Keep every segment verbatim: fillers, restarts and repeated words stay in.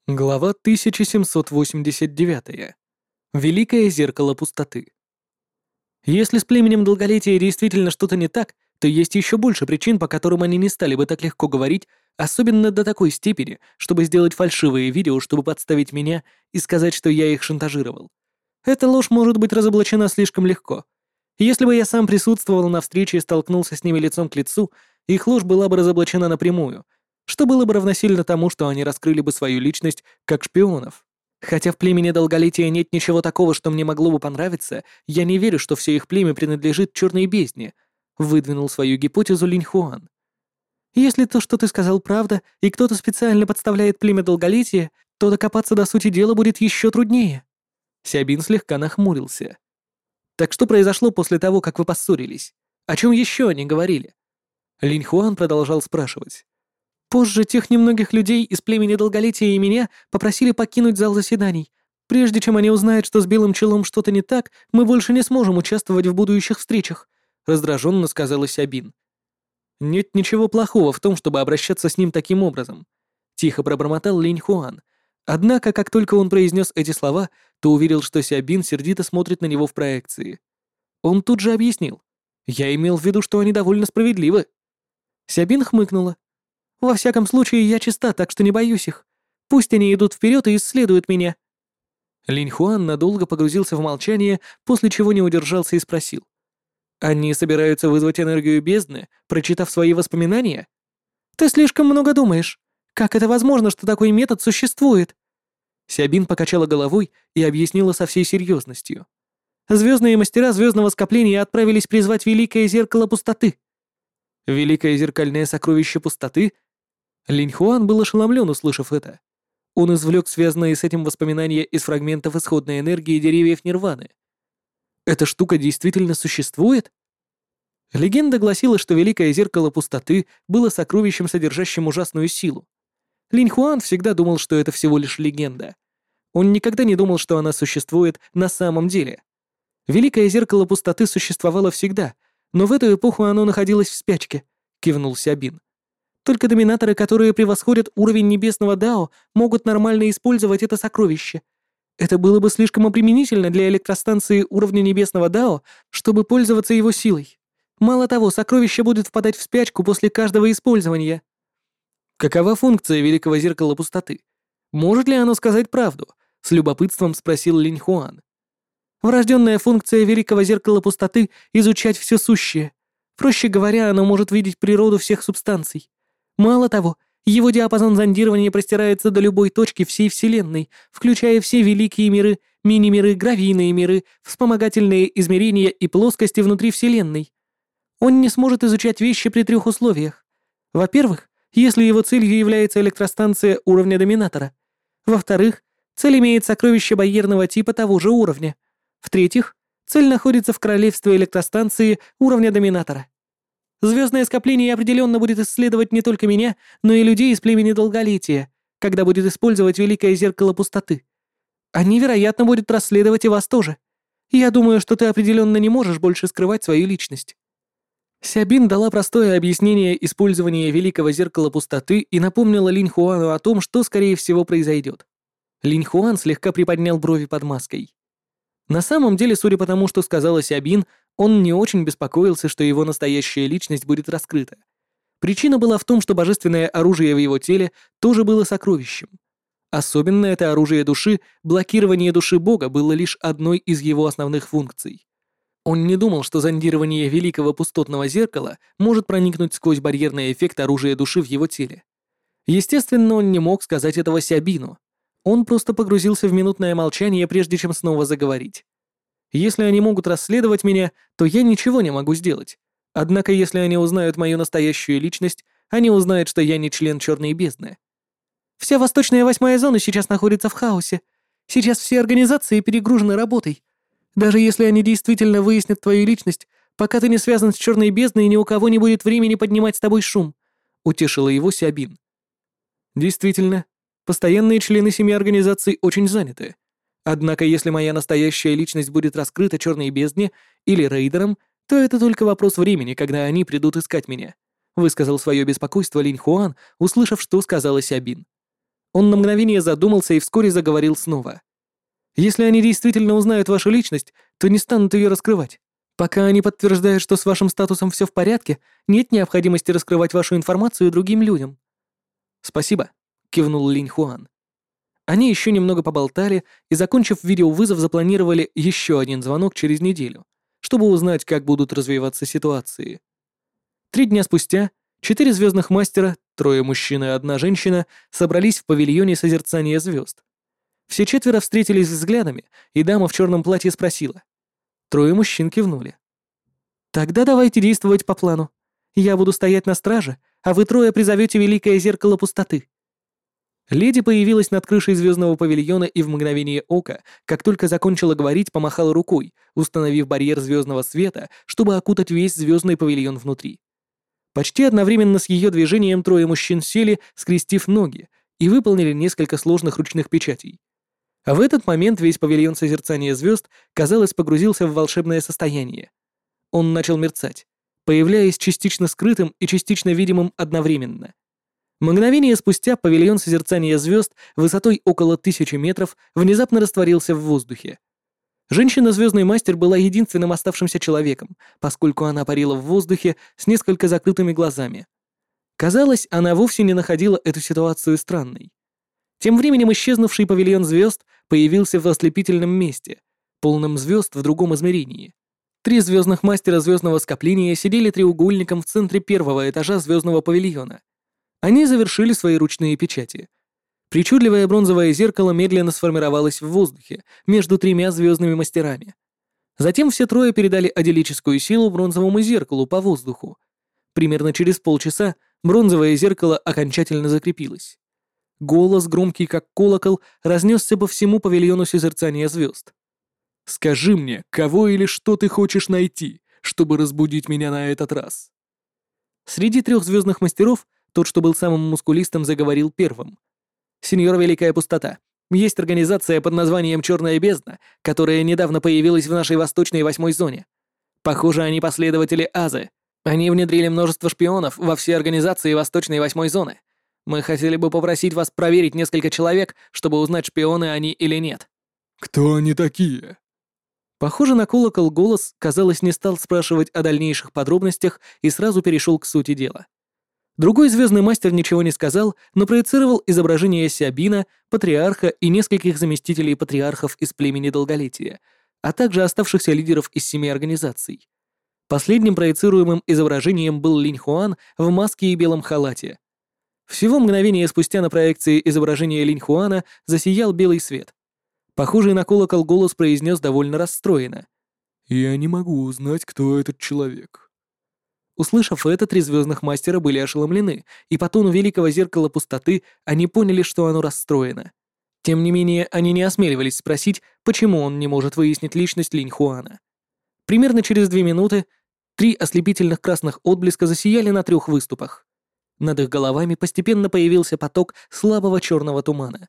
Глава тысяча семьсот восемьдесят девять. Великое зеркало пустоты. Если с племенем долголетия действительно что-то не так, то есть еще больше причин, по которым они не стали бы так легко говорить, особенно до такой степени, чтобы сделать фальшивые видео, чтобы подставить меня и сказать, что я их шантажировал. Эта ложь может быть разоблачена слишком легко. Если бы я сам присутствовал на встрече и столкнулся с ними лицом к лицу, их ложь была бы разоблачена напрямую, что было бы равносильно тому, что они раскрыли бы свою личность как шпионов. Хотя в племени долголетия нет ничего такого, что мне могло бы понравиться, я не верю, что все их племя принадлежит черной бездне, выдвинул свою гипотезу Линь Хуан. Если то, что ты сказал, правда, и кто-то специально подставляет племя долголетия, то докопаться до сути дела будет еще труднее. Сябин слегка нахмурился. Так что произошло после того, как вы поссорились? О чем еще они говорили? Линь Хуан продолжал спрашивать. Позже тех немногих людей из племени долголетия и меня попросили покинуть зал заседаний. Прежде чем они узнают, что с белым челом что-то не так, мы больше не сможем участвовать в будущих встречах, раздраженно сказала Сябин. Нет ничего плохого в том, чтобы обращаться с ним таким образом, тихо пробормотал Линь Хуан. Однако, как только он произнес эти слова, то увидел, что Сябин сердито смотрит на него в проекции. Он тут же объяснил. Я имел в виду, что они довольно справедливы. Сябин хмыкнула. Во всяком случае, я чиста, так что не боюсь их. Пусть они идут вперед и исследуют меня. Линь Хуан надолго погрузился в молчание, после чего не удержался и спросил. Они собираются вызвать энергию бездны, прочитав свои воспоминания? Ты слишком много думаешь. Как это возможно, что такой метод существует? Сябин покачала головой и объяснила со всей серьезностью. Звездные мастера звездного скопления отправились призвать Великое Зеркало Пустоты. Великое зеркальное сокровище пустоты? Линь Хуан был ошеломлен, услышав это. Он извлек связанные с этим воспоминания из фрагментов исходной энергии деревьев Нирваны. Эта штука действительно существует? Легенда гласила, что Великое Зеркало Пустоты было сокровищем, содержащим ужасную силу. Линь Хуан всегда думал, что это всего лишь легенда. Он никогда не думал, что она существует на самом деле. Великое Зеркало Пустоты существовало всегда, но в эту эпоху оно находилось в спячке, кивнул Сябин. Только доминаторы, которые превосходят уровень небесного Дао, могут нормально использовать это сокровище. Это было бы слишком обременительно для электростанции уровня небесного Дао, чтобы пользоваться его силой. Мало того, сокровище будет впадать в спячку после каждого использования. Какова функция Великого Зеркала Пустоты? Может ли оно сказать правду? С любопытством спросил Линь Хуан. Врожденная функция Великого Зеркала Пустоты — изучать все сущее. Проще говоря, оно может видеть природу всех субстанций. Мало того, его диапазон зондирования простирается до любой точки всей Вселенной, включая все великие миры, мини-миры, гравийные миры, вспомогательные измерения и плоскости внутри Вселенной. Он не сможет изучать вещи при трех условиях. Во-первых, если его целью является электростанция уровня доминатора. Во-вторых, цель имеет сокровище барьерного типа того же уровня. В-третьих, цель находится в королевстве электростанции уровня доминатора. Звездное скопление определенно будет исследовать не только меня, но и людей из племени долголетия, когда будет использовать Великое Зеркало Пустоты. Они, вероятно, будут расследовать и вас тоже. Я думаю, что ты определенно не можешь больше скрывать свою личность. Сябин дала простое объяснение использования Великого Зеркала Пустоты и напомнила Линь Хуану о том, что, скорее всего, произойдет. Линь Хуан слегка приподнял брови под маской. На самом деле, судя по тому, что сказала Сябин, он не очень беспокоился, что его настоящая личность будет раскрыта. Причина была в том, что божественное оружие в его теле тоже было сокровищем. Особенно это оружие души, блокирование души Бога, было лишь одной из его основных функций. Он не думал, что зондирование Великого Пустотного Зеркала может проникнуть сквозь барьерный эффект оружия души в его теле. Естественно, он не мог сказать этого Сябину. Он просто погрузился в минутное молчание, прежде чем снова заговорить. Если они могут расследовать меня, то я ничего не могу сделать. Однако, если они узнают мою настоящую личность, они узнают, что я не член Черной бездны. Вся восточная восьмая зона сейчас находится в хаосе. Сейчас все организации перегружены работой. Даже если они действительно выяснят твою личность, пока ты не связан с Черной бездной, ни у кого не будет времени поднимать с тобой шум», — утешила его Сябин. «Действительно, постоянные члены семи организаций очень заняты. Однако, если моя настоящая личность будет раскрыта Черной бездне или рейдерам, то это только вопрос времени, когда они придут искать меня», — высказал свое беспокойство Линь Хуан, услышав, что сказала Сябин. Он на мгновение задумался и вскоре заговорил снова. «Если они действительно узнают вашу личность, то не станут ее раскрывать. Пока они подтверждают, что с вашим статусом все в порядке, нет необходимости раскрывать вашу информацию другим людям». «Спасибо», — кивнул Линь Хуан. Они еще немного поболтали и, закончив видеовызов, запланировали еще один звонок через неделю, чтобы узнать, как будут развиваться ситуации. Три дня спустя четыре звездных мастера, трое мужчин и одна женщина, собрались в павильоне созерцания звезд. Все четверо встретились взглядами, и дама в черном платье спросила. Трое мужчин кивнули. «Тогда давайте действовать по плану. Я буду стоять на страже, а вы трое призовете Великое Зеркало Пустоты». Леди появилась над крышей звездного павильона и в мгновение ока, как только закончила говорить, помахала рукой, установив барьер звездного света, чтобы окутать весь звездный павильон внутри. Почти одновременно с ее движением трое мужчин сели, скрестив ноги, и выполнили несколько сложных ручных печатей. А в этот момент весь павильон созерцания звезд, казалось, погрузился в волшебное состояние. Он начал мерцать, появляясь частично скрытым и частично видимым одновременно. Мгновение спустя павильон созерцания звезд высотой около тысячи метров внезапно растворился в воздухе. Женщина-звездный мастер была единственным оставшимся человеком, поскольку она парила в воздухе с несколько закрытыми глазами. Казалось, она вовсе не находила эту ситуацию странной. Тем временем исчезнувший павильон звезд появился в ослепительном месте, полном звезд в другом измерении. Три звездных мастера звездного скопления сидели треугольником в центре первого этажа звездного павильона. Они завершили свои ручные печати. Причудливое бронзовое зеркало медленно сформировалось в воздухе между тремя звездными мастерами. Затем все трое передали аделическую силу бронзовому зеркалу по воздуху. Примерно через полчаса бронзовое зеркало окончательно закрепилось. Голос, громкий как колокол, разнесся по всему павильону созерцания звезд. «Скажи мне, кого или что ты хочешь найти, чтобы разбудить меня на этот раз?» Среди трех звездных мастеров тот, что был самым мускулистым, заговорил первым. «Сеньор Великая Пустота, есть организация под названием Черная Бездна, которая недавно появилась в нашей восточной восьмой зоне. Похоже, они последователи Азы. Они внедрили множество шпионов во все организации восточной восьмой зоны. Мы хотели бы попросить вас проверить несколько человек, чтобы узнать, шпионы они или нет». «Кто они такие?» Похоже на колокол голос, казалось, не стал спрашивать о дальнейших подробностях и сразу перешел к сути дела. Другой звездный мастер ничего не сказал, но проецировал изображение Сиабина, патриарха и нескольких заместителей патриархов из племени Долголетия, а также оставшихся лидеров из семи организаций. Последним проецируемым изображением был Линь Хуан в маске и белом халате. Всего мгновение спустя на проекции изображения Линь Хуана засиял белый свет. Похожий на колокол голос произнес довольно расстроенно. «Я не могу узнать, кто этот человек». Услышав это, три звездных мастера были ошеломлены, и по тону Великого Зеркала Пустоты они поняли, что оно расстроено. Тем не менее, они не осмеливались спросить, почему он не может выяснить личность Линь Хуана. Примерно через две минуты три ослепительных красных отблеска засияли на трех выступах. Над их головами постепенно появился поток слабого черного тумана.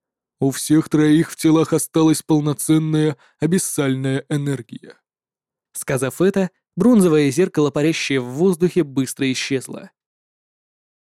«У всех троих в телах осталась полноценная абиссальная энергия». Сказав это, бронзовое зеркало, парящее в воздухе, быстро исчезло.